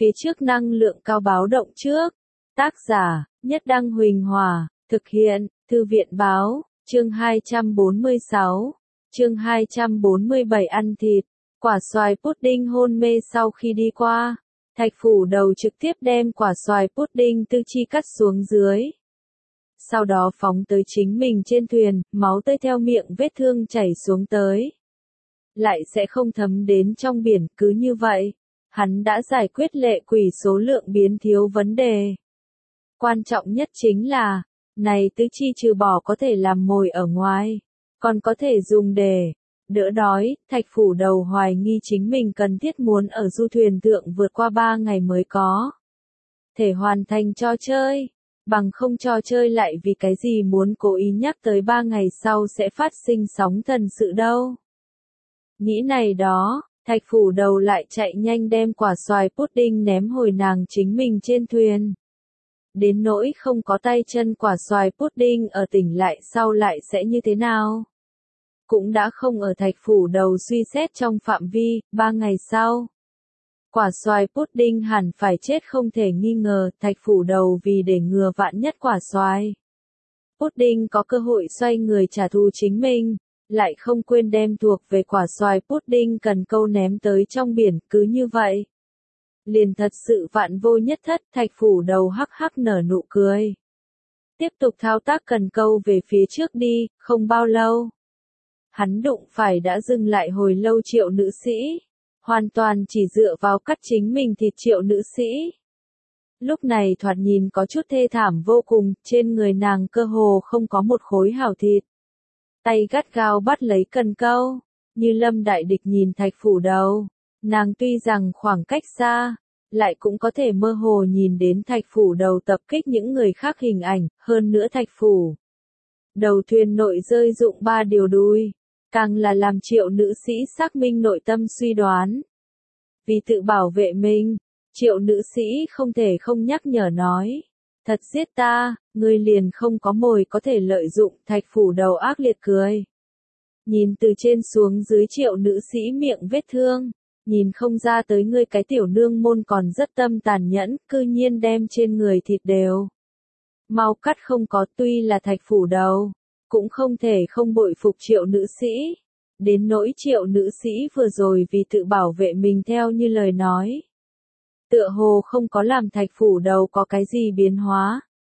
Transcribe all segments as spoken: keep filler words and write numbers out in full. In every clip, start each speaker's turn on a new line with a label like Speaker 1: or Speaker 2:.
Speaker 1: phía trước năng lượng cao báo động trước. Tác giả, Nhất Đăng Huỳnh Hòa, thực hiện, Thư viện Báo, chương hai trăm bốn mươi sáu, chương hai trăm bốn mươi bảy ăn thịt, quả xoài pudding hôn mê sau khi đi qua. Thạch Phủ Đầu trực tiếp đem quả xoài pudding tư chi cắt xuống dưới. Sau đó phóng tới chính mình trên thuyền, máu tươi theo miệng vết thương chảy xuống tới. Lại sẽ không thấm đến trong biển, cứ như vậy. Hắn đã giải quyết lệ quỷ số lượng biến thiếu vấn đề. Quan trọng nhất chính là, này tứ chi trừ bỏ có thể làm mồi ở ngoài, còn có thể dùng để đỡ đói. Thạch Phủ Đầu hoài nghi chính mình cần thiết muốn ở du thuyền thượng vượt qua ba ngày mới có thể hoàn thành trò chơi, bằng không trò chơi lại vì cái gì muốn cố ý nhắc tới ba ngày sau sẽ phát sinh sóng thần sự đâu. Nghĩ này đó, Thạch Phủ Đầu lại chạy nhanh đem quả xoài pudding ném hồi nàng chính mình trên thuyền. Đến nỗi không có tay chân quả xoài pudding ở tỉnh lại sau lại sẽ như thế nào? Cũng đã không ở Thạch Phủ Đầu suy xét trong phạm vi. Ba ngày sau, quả xoài pudding hẳn phải chết không thể nghi ngờ. Thạch Phủ Đầu vì để ngừa vạn nhất quả xoài pudding có cơ hội xoay người trả thù chính mình, lại không quên đem thuộc về quả xoài pudding cần câu ném tới trong biển. Cứ như vậy, liền thật sự vạn vô nhất thất. Thạch Phủ Đầu hắc hắc nở nụ cười, tiếp tục thao tác cần câu về phía trước đi. Không bao lâu, hắn đụng phải đã dừng lại hồi lâu Triệu nữ sĩ, hoàn toàn chỉ dựa vào cắt chính mình thịt Triệu nữ sĩ. Lúc này thoạt nhìn có chút thê thảm vô cùng, trên người nàng cơ hồ không có một khối hảo thịt. Tay gắt gao bắt lấy cần câu, như lâm đại địch nhìn Thạch Phủ Đầu. Nàng tuy rằng khoảng cách xa, lại cũng có thể mơ hồ nhìn đến Thạch Phủ Đầu tập kích những người khác hình ảnh. Hơn nữa Thạch Phủ Đầu thuyền nội rơi dụng ba điều đuôi, càng là làm Triệu nữ sĩ xác minh nội tâm suy đoán. Vì tự bảo vệ mình, Triệu nữ sĩ không thể không nhắc nhở nói, thật giết ta, ngươi liền không có mồi có thể lợi dụng. Thạch Phủ Đầu ác liệt cười, nhìn từ trên xuống dưới Triệu nữ sĩ miệng vết thương, nhìn không ra tới ngươi cái tiểu nương môn còn rất tâm tàn nhẫn, cư nhiên đem trên người thịt đều mau cắt không có. Tuy là Thạch Phủ Đầu, cũng không thể không bội phục Triệu nữ sĩ. Đến nỗi Triệu nữ sĩ vừa rồi vì tự bảo vệ mình theo như lời nói, tựa hồ không có làm Thạch Phủ Đầu có cái gì biến hóa.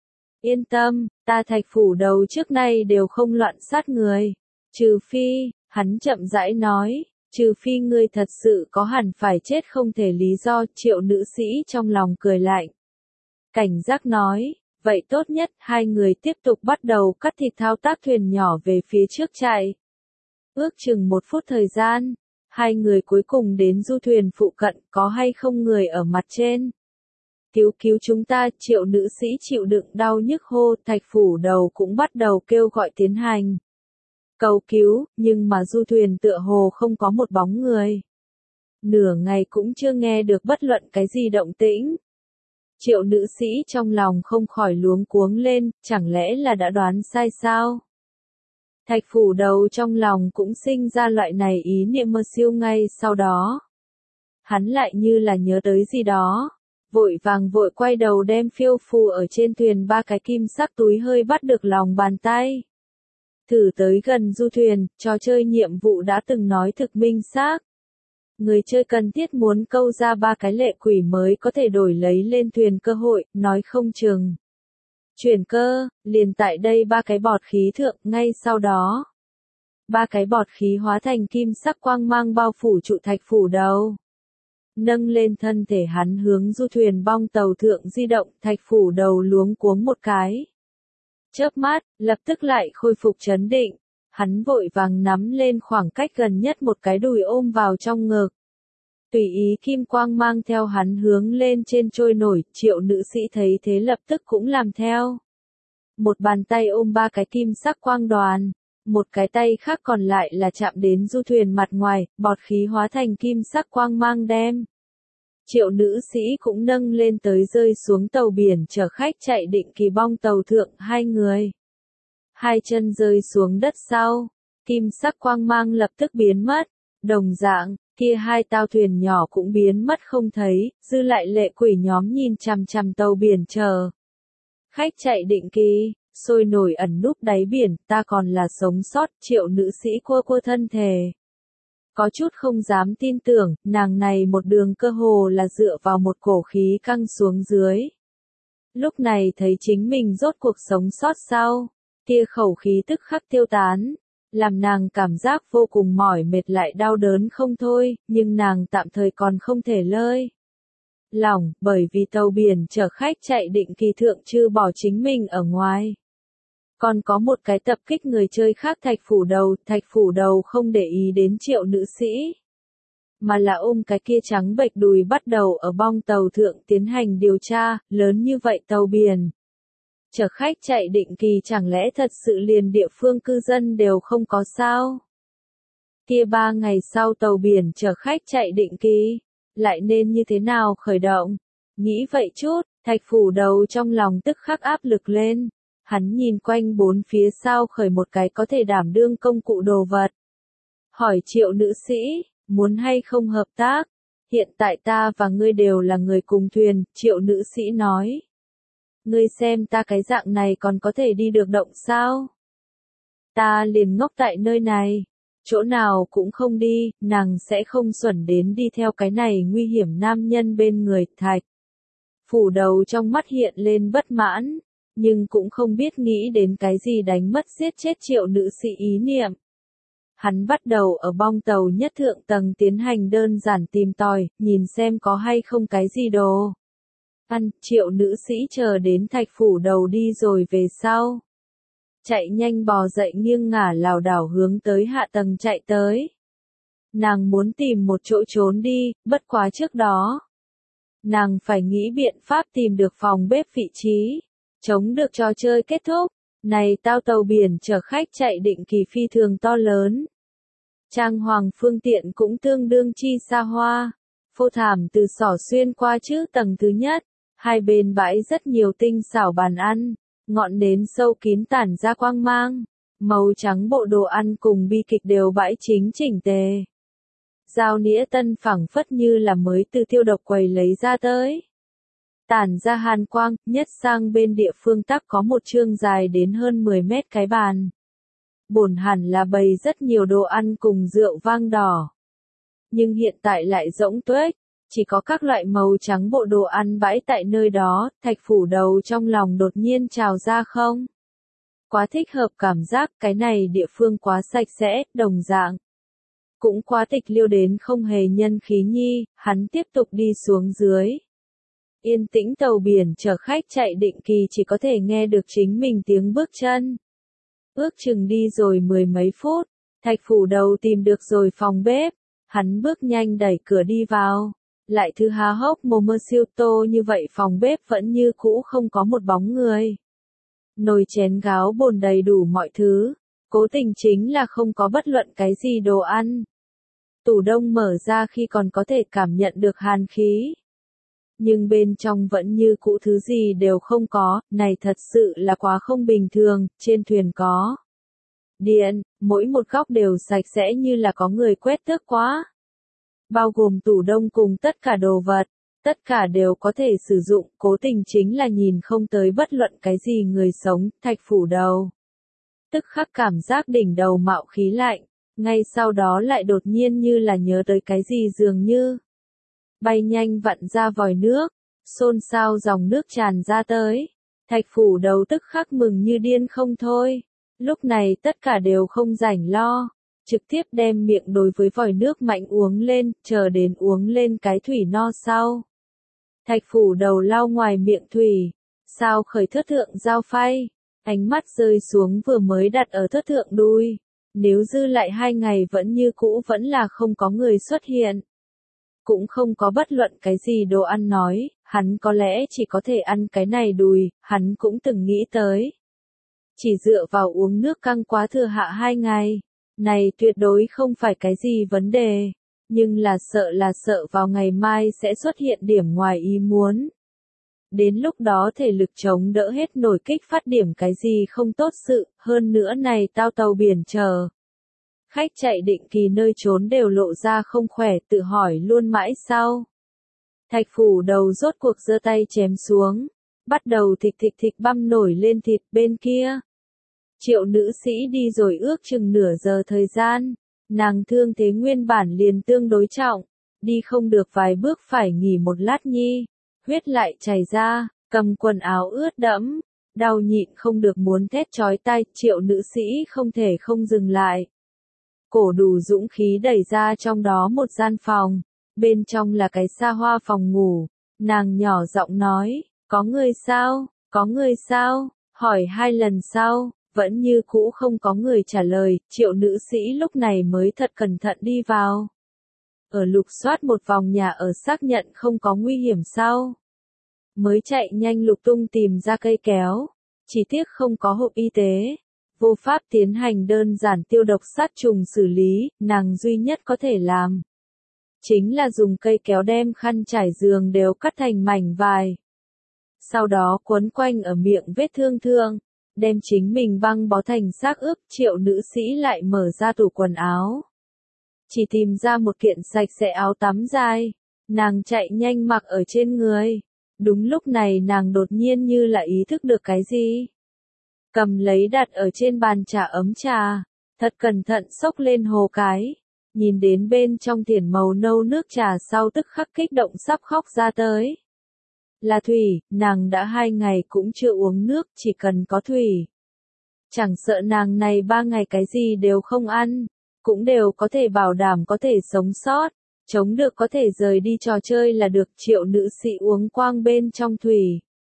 Speaker 1: Yên tâm, ta Thạch Phủ Đầu trước nay đều không loạn sát người. Trừ phi, hắn chậm rãi nói, trừ phi ngươi thật sự có hẳn phải chết không thể lý do. Triệu nữ sĩ trong lòng cười lạnh, cảnh giác nói, vậy tốt nhất. Hai người tiếp tục bắt đầu cắt thịt thao tác thuyền nhỏ về phía trước chạy. Ước chừng một phút thời gian, hai người cuối cùng đến du thuyền phụ cận. Có hay không người ở mặt trên? Cứu cứu chúng ta. Triệu nữ sĩ chịu đựng đau nhức hô. Thạch Phủ Đầu cũng bắt đầu kêu gọi tiến hành cầu cứu, nhưng mà du thuyền tựa hồ không có một bóng người. Nửa ngày cũng chưa nghe được bất luận cái gì động tĩnh. Triệu nữ sĩ trong lòng không khỏi luống cuống lên, chẳng lẽ là đã đoán sai sao? Thạch Phủ Đầu trong lòng cũng sinh ra loại này ý niệm mơ siêu. Ngay sau đó, hắn lại như là nhớ tới gì đó, vội vàng vội quay đầu đem phiêu phù ở trên thuyền ba cái kim sắc túi hơi bắt được lòng bàn tay. Thử tới gần du thuyền, trò chơi nhiệm vụ đã từng nói thực minh xác. Người chơi cần thiết muốn câu ra ba cái lệ quỷ mới có thể đổi lấy lên thuyền cơ hội, nói không chừng chuyển cơ, liền tại đây ba cái bọt khí thượng. Ngay sau đó, ba cái bọt khí hóa thành kim sắc quang mang bao phủ trụ Thạch Phủ Đầu. Nâng lên thân thể hắn hướng du thuyền bong tàu thượng di động. Thạch Phủ Đầu luống cuống một cái chớp mắt, lập tức lại khôi phục trấn định. Hắn vội vàng nắm lên khoảng cách gần nhất một cái đùi ôm vào trong ngực. Tùy ý kim quang mang theo hắn hướng lên trên trôi nổi. Triệu nữ sĩ thấy thế lập tức cũng làm theo. Một bàn tay ôm ba cái kim sắc quang đoàn, một cái tay khác còn lại là chạm đến du thuyền mặt ngoài, bọt khí hóa thành kim sắc quang mang đem Triệu nữ sĩ cũng nâng lên tới rơi xuống tàu biển chở khách chạy định kỳ bong tàu thượng. Hai người, hai chân rơi xuống đất sau, kim sắc quang mang lập tức biến mất. Đồng dạng, Kia hai tàu thuyền nhỏ cũng biến mất không thấy, dư lại lệ quỷ nhóm nhìn chằm chằm tàu biển chờ. Khách chạy định kỳ, sôi nổi ẩn núp đáy biển, ta còn là sống sót, Triệu nữ sĩ quơ quơ thân thề. Có chút không dám tin tưởng, nàng này một đường cơ hồ là dựa vào một cổ khí căng xuống dưới. Lúc này thấy chính mình rốt cuộc sống sót sau, kia khẩu khí tức khắc tiêu tán, làm nàng cảm giác vô cùng mỏi mệt lại đau đớn không thôi, nhưng nàng tạm thời còn không thể lơi lỏng, bởi vì tàu biển chở khách chạy định kỳ thượng trừ bỏ chính mình ở ngoài. Còn có một cái tập kích người chơi khác Thạch Phủ Đầu, Thạch Phủ Đầu không để ý đến Triệu nữ sĩ, mà là ôm cái kia trắng bệch đùi bắt đầu ở bong tàu thượng tiến hành điều tra, lớn như vậy tàu biển. Chở khách chạy định kỳ chẳng lẽ thật sự liền địa phương cư dân đều không có sao? Kia ba ngày sau tàu biển chở khách chạy định kỳ, lại nên như thế nào khởi động? Nghĩ vậy chút, Thạch Phủ Đầu trong lòng tức khắc áp lực lên. Hắn nhìn quanh bốn phía sau khởi một cái có thể đảm đương công cụ đồ vật. Hỏi Triệu nữ sĩ, muốn hay không hợp tác? Hiện tại ta và ngươi đều là người cùng thuyền, Triệu nữ sĩ nói. Ngươi xem ta cái dạng này còn có thể đi được động sao? Ta liền ngốc tại nơi này, chỗ nào cũng không đi, nàng sẽ không xuẩn đến đi theo cái này nguy hiểm nam nhân bên người. Thạch Phủ Đầu trong mắt hiện lên bất mãn, nhưng cũng không biết nghĩ đến cái gì đánh mất giết chết Triệu nữ sĩ ý niệm. Hắn bắt đầu ở bong tàu nhất thượng tầng tiến hành đơn giản tìm tòi, nhìn xem có hay không cái gì đồ ăn. Triệu nữ sĩ chờ đến Thạch Phủ Đầu đi rồi về sau, chạy nhanh bò dậy nghiêng ngả lảo đảo hướng tới hạ tầng chạy tới. Nàng muốn tìm một chỗ trốn đi, bất quá trước đó nàng phải nghĩ biện pháp tìm được phòng bếp vị trí, chống được trò chơi kết thúc. Này tao tàu biển chở khách chạy định kỳ phi thường to lớn. Trang hoàng phương tiện cũng tương đương chi xa hoa. Phô thảm từ sỏ xuyên qua chữ tầng thứ nhất. Hai bên bãi rất nhiều tinh xảo bàn ăn. Ngọn nến sâu kín tản ra quang mang. Màu trắng bộ đồ ăn cùng bi kịch đều bãi chính chỉnh tề. Dao nĩa tân phẳng phất như là mới từ tiêu độc quầy lấy ra tới. Tản ra hàn quang, nhất sang bên địa phương tắc có một chương dài đến hơn mười mét cái bàn. Bổn hẳn là bày rất nhiều đồ ăn cùng rượu vang đỏ. Nhưng hiện tại lại rỗng tuếch, chỉ có các loại màu trắng bộ đồ ăn bãi tại nơi đó. Thạch Phủ Đầu trong lòng đột nhiên trào ra không? Quá thích hợp cảm giác, cái này địa phương quá sạch sẽ, đồng dạng. Cũng quá tịch liêu đến không hề nhân khí nhi, hắn tiếp tục đi xuống dưới. Yên tĩnh tàu biển chở khách chạy định kỳ chỉ có thể nghe được chính mình tiếng bước chân. Ước chừng đi rồi mười mấy phút, Thạch Phủ Đầu tìm được rồi phòng bếp, hắn bước nhanh đẩy cửa đi vào, lại thứ há hốc mồm mơ siêu tô như vậy phòng bếp vẫn như cũ không có một bóng người. Nồi chén gáo bồn đầy đủ mọi thứ, cố tình chính là không có bất luận cái gì đồ ăn. Tủ đông mở ra khi còn có thể cảm nhận được hàn khí. Nhưng bên trong vẫn như cũ thứ gì đều không có, này thật sự là quá không bình thường. Trên thuyền có điện, mỗi một góc đều sạch sẽ như là có người quét tước quá. Bao gồm tủ đông cùng tất cả đồ vật, tất cả đều có thể sử dụng, cố tình chính là nhìn không tới bất luận cái gì người sống. Thạch Phủ Đầu tức khắc cảm giác đỉnh đầu mạo khí lạnh, ngay sau đó lại đột nhiên như là nhớ tới cái gì dường như. Bay nhanh vặn ra vòi nước, xôn xao dòng nước tràn ra tới. Thạch Phủ Đầu tức khắc mừng như điên không thôi. Lúc này tất cả đều không rảnh lo, trực tiếp đem miệng đối với vòi nước mạnh uống lên, chờ đến uống lên cái thủy no sau. Thạch Phủ Đầu lau ngoài miệng thủy, sao khởi thất thượng dao phay, ánh mắt rơi xuống vừa mới đặt ở thất thượng đuôi. Nếu dư lại hai ngày vẫn như cũ vẫn là không có người xuất hiện. Cũng không có bất luận cái gì đồ ăn nói, hắn có lẽ chỉ có thể ăn cái này đùi, hắn cũng từng nghĩ tới. Chỉ dựa vào uống nước căng quá thừa hạ hai ngày, này tuyệt đối không phải cái gì vấn đề, nhưng là sợ là sợ vào ngày mai sẽ xuất hiện điểm ngoài ý muốn. Đến lúc đó thể lực chống đỡ hết nổi kích phát điểm cái gì không tốt sự, hơn nữa này tao tàu biển chờ. Khách chạy định kỳ nơi trốn đều lộ ra không khỏe, tự hỏi luôn mãi sau. Thạch phủ đầu rốt cuộc giơ tay chém xuống, bắt đầu thịch thịch thịch băm nổi lên thịt. Bên kia, Triệu nữ sĩ đi rồi ước chừng nửa giờ thời gian, nàng thương thế nguyên bản liền tương đối trọng, đi không được vài bước phải nghỉ một lát nhi, huyết lại chảy ra, cầm quần áo ướt đẫm, đau nhịn không được muốn thét chói tai. Triệu nữ sĩ không thể không dừng lại, cổ đủ dũng khí đẩy ra trong đó một gian phòng, bên trong là cái xa hoa phòng ngủ, nàng nhỏ giọng nói, có người sao, có người sao, hỏi hai lần sau, vẫn như cũ không có người trả lời. Triệu nữ sĩ lúc này mới thật cẩn thận đi vào, ở lục soát một vòng nhà ở xác nhận không có nguy hiểm sau, mới chạy nhanh lục tung tìm ra cây kéo, chỉ tiếc không có hộp y tế, vô pháp tiến hành đơn giản tiêu độc sát trùng xử lý. Nàng duy nhất có thể làm chính là dùng cây kéo đem khăn trải giường đều cắt thành mảnh vài, sau đó quấn quanh ở miệng vết thương thương, đem chính mình băng bó thành xác ướp. Triệu nữ sĩ lại mở ra tủ quần áo, chỉ tìm ra một kiện sạch sẽ áo tắm dài, nàng chạy nhanh mặc ở trên người. Đúng lúc này nàng đột nhiên như là ý thức được cái gì, cầm lấy đặt ở trên bàn trà ấm trà, thật cẩn thận xốc lên hồ cái, nhìn đến bên trong tiền màu nâu nước trà sau tức khắc kích động sắp khóc ra tới. Là thủy, nàng đã hai ngày cũng chưa uống nước, chỉ cần có thủy. Chẳng sợ nàng này ba ngày cái gì đều không ăn, cũng đều có thể bảo đảm có thể sống sót, chống được có thể rời đi trò chơi là được. Triệu nữ sĩ uống quang bên trong thủy,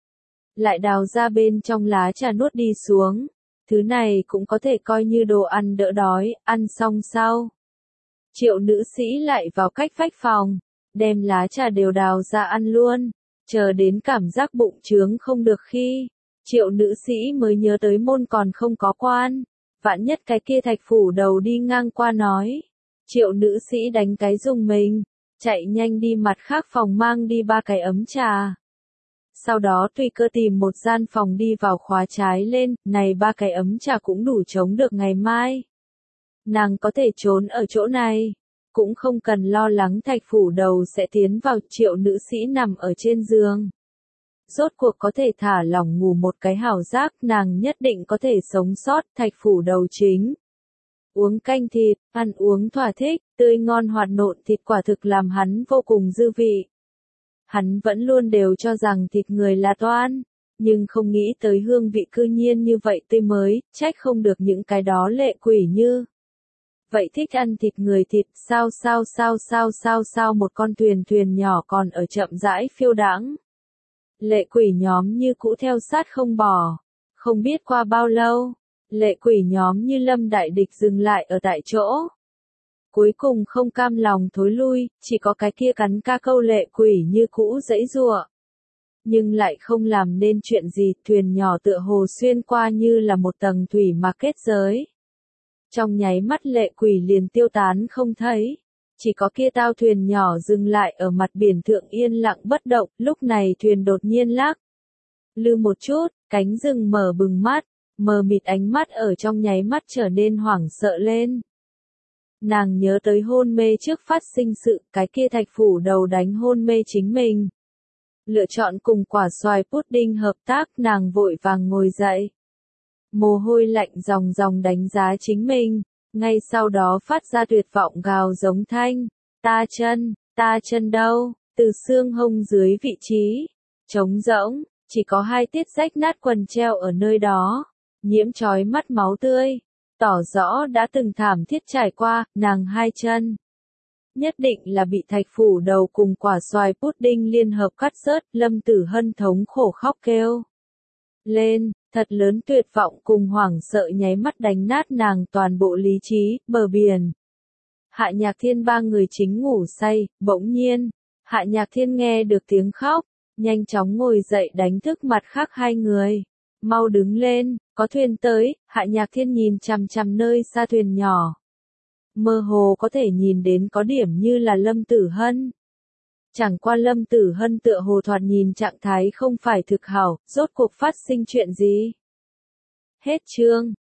Speaker 1: lại đào ra bên trong lá trà nuốt đi xuống, thứ này cũng có thể coi như đồ ăn đỡ đói. Ăn xong sau, Triệu nữ sĩ lại vào cách vách phòng, đem lá trà đều đào ra ăn luôn, chờ đến cảm giác bụng trướng không được khi, Triệu nữ sĩ mới nhớ tới môn còn không có quan, vạn nhất cái kia thạch phủ đầu đi ngang qua nói. Triệu nữ sĩ đánh cái dùng mình, chạy nhanh đi mặt khác phòng mang đi ba cái ấm trà. Sau đó tùy cơ tìm một gian phòng đi vào khóa trái lên, này ba cái ấm trà cũng đủ chống được ngày mai. Nàng có thể trốn ở chỗ này, cũng không cần lo lắng thạch phủ đầu sẽ tiến vào. Triệu nữ sĩ nằm ở trên giường, rốt cuộc có thể thả lỏng ngủ một cái hảo giác, nàng nhất định có thể sống sót. Thạch phủ đầu chính uống canh thịt, ăn uống thỏa thích, tươi ngon hoạt nộn thịt quả thực làm hắn vô cùng dư vị. Hắn vẫn luôn đều cho rằng thịt người là toan, nhưng không nghĩ tới hương vị cư nhiên như vậy tươi mới, trách không được những cái đó lệ quỷ như vậy thích ăn thịt người. Thịt sao sao sao sao sao sao một con thuyền thuyền nhỏ còn ở chậm rãi phiêu đãng. Lệ quỷ nhóm như cũ theo sát không bỏ, không biết qua bao lâu, lệ quỷ nhóm như lâm đại địch dừng lại ở tại chỗ. Cuối cùng không cam lòng thối lui, chỉ có cái kia cắn ca câu lệ quỷ như cũ giãy giụa, nhưng lại không làm nên chuyện gì. Thuyền nhỏ tựa hồ xuyên qua như là một tầng thủy mà kết giới. Trong nháy mắt lệ quỷ liền tiêu tán không thấy, chỉ có kia tao thuyền nhỏ dừng lại ở mặt biển thượng yên lặng bất động. Lúc này thuyền đột nhiên lắc lư một chút, cánh rừng mở bừng mắt, mờ mịt ánh mắt ở trong nháy mắt trở nên hoảng sợ lên. Nàng nhớ tới hôn mê trước phát sinh sự, cái kia thạch phủ đầu đánh hôn mê chính mình. Lựa chọn cùng quả xoài pudding hợp tác, nàng vội vàng ngồi dậy. Mồ hôi lạnh ròng ròng đánh giá chính mình, ngay sau đó phát ra tuyệt vọng gào giống thanh. Ta chân, ta chân đâu, từ xương hông dưới vị trí, trống rỗng, chỉ có hai tiết rách nát quần treo ở nơi đó, nhiễm chói mắt máu tươi. Tỏ rõ đã từng thảm thiết trải qua. Nàng hai chân nhất định là bị thạch phủ đầu cùng quả xoài pudding liên hợp cắt rớt. Lâm Tử Hân thống khổ khóc kêu lên, thật lớn tuyệt vọng cùng hoảng sợ nháy mắt đánh nát nàng toàn bộ lý trí. Bờ biển, Hạ Nhạc Thiên ba người chính ngủ say, bỗng nhiên, Hạ Nhạc Thiên nghe được tiếng khóc, nhanh chóng ngồi dậy đánh thức mặt khác hai người. Mau đứng lên, có thuyền tới. Hạ Nhạc Thiên nhìn chằm chằm nơi xa thuyền nhỏ, mơ hồ có thể nhìn đến có điểm như là Lâm Tử Hân. Chẳng qua Lâm Tử Hân tựa hồ thoạt nhìn trạng thái không phải thực hảo. Rốt cuộc phát sinh chuyện gì? Hết chương.